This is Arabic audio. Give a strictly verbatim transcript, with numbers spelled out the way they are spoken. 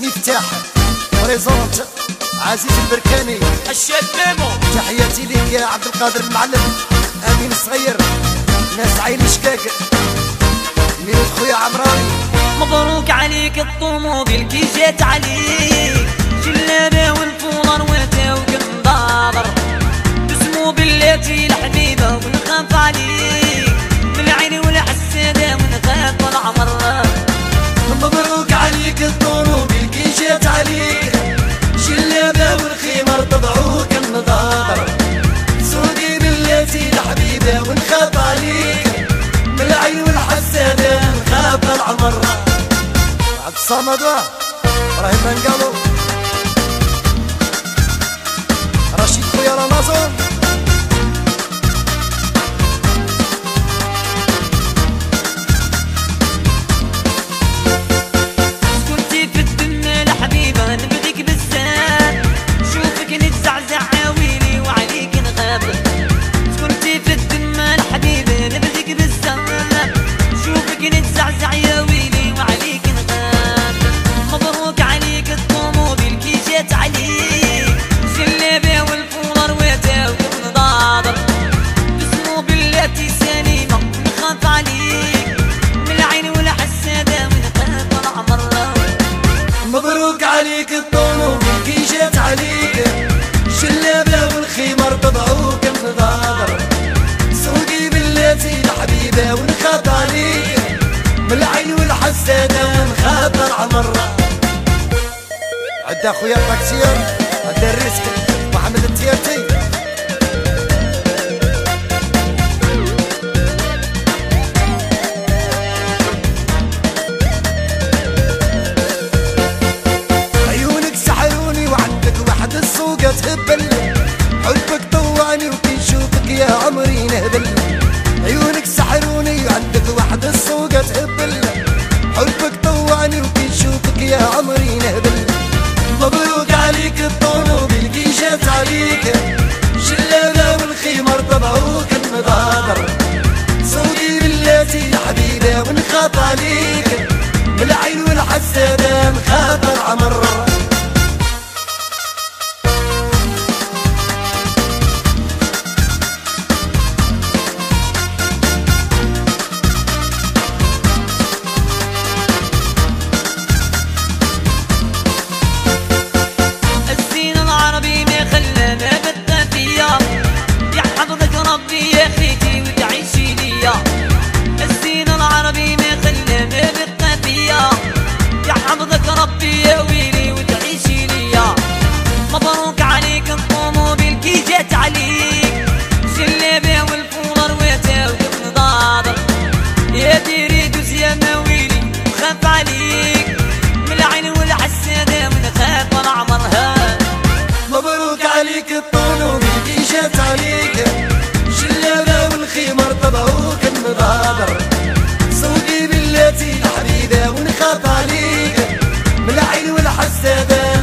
مفتاح بريزونت عزيز البركاني الشاب ميمو. تحياتي ليك يا عبد القادر المعلم، امين الصغير، ناس عين شكاك، ميوت خويا عمراني. مبروك عليك الطوموبيل كي جات عليك، جلابه والفولر وتا وقنضاضر، بسمو بلاتي الحبيبه ونخاف عليك، من العين والحساده ونخاف العمر. مبروك عليك الطوموبيل كي جات عليك، جلابه والخمار طبعوك النضاضر، سودي بلاتي الحبيبه ونخاف عليك، من العين والحساده نخاف العمر. عبد الصمد ابراهيم بنقالو، رشيد خويا رمضان، سكنتي في الدنيا الحبيبه نبغيك بزاف، شوفك نتزعزع عويلي وعليك نغاب. سكنتي في الدنيا الحبيبه نبغيك بزاف، شوفك نتزعزع يا ويلي وعليك نغاب. مبروك عليك الطوموبيل كي جات عليك، جلابه والفولر وتا ونضاضر، بسمو بلاتي سليمه نخاف عليك، من العين والحساده ونخاف العمر. مبروك عليك الطوموبيل كي جات عليك، جلابه والخمار طبعوك النضاضر، سوقي بلاتي الحبيبه ونخاف عليك، من العين والحساده ونخاف العمر. عدا خويا الطاكسير، عدا الريسك محمد التيارتي، عيونك سحروني وعندك واحد السوقة تهبل، حبك طواني وكي نشوفك يا عمري نهبل. عيونك سحروني وعندك واحد السوقة تهبل، حبك طواني وكي نشوفك يا عمري نهبل. مبروك عليك الطوموبيل كي جات عليك، جلابه والخمار طبعوك النضاضر، سوقي بلاتي الحبيبه ونخاف عليك، من العين والحساده نخاف العمر. الزين العربي ما خلانا بالتافية، يحفظك ربي يا خيتي وتعيشي ليا. الزين العربي ما خلانا بالتافية، يحفظك ربي يا ويلي وتعيشي ليا. مبروك عليك الطوموبيل كي جات عليك، جلابه والفولر وتا ونضاضر، يا ديري دوز يا ماويلي وخاف عليك، من العين والحساده ونخاف العمر. مبروك عليك الطوموبيل كي جات عليك، جلابه والخمار طبعوك النضاضر، سوقي بلاتي الحبيبه ونخاف عليك، من العين والحساده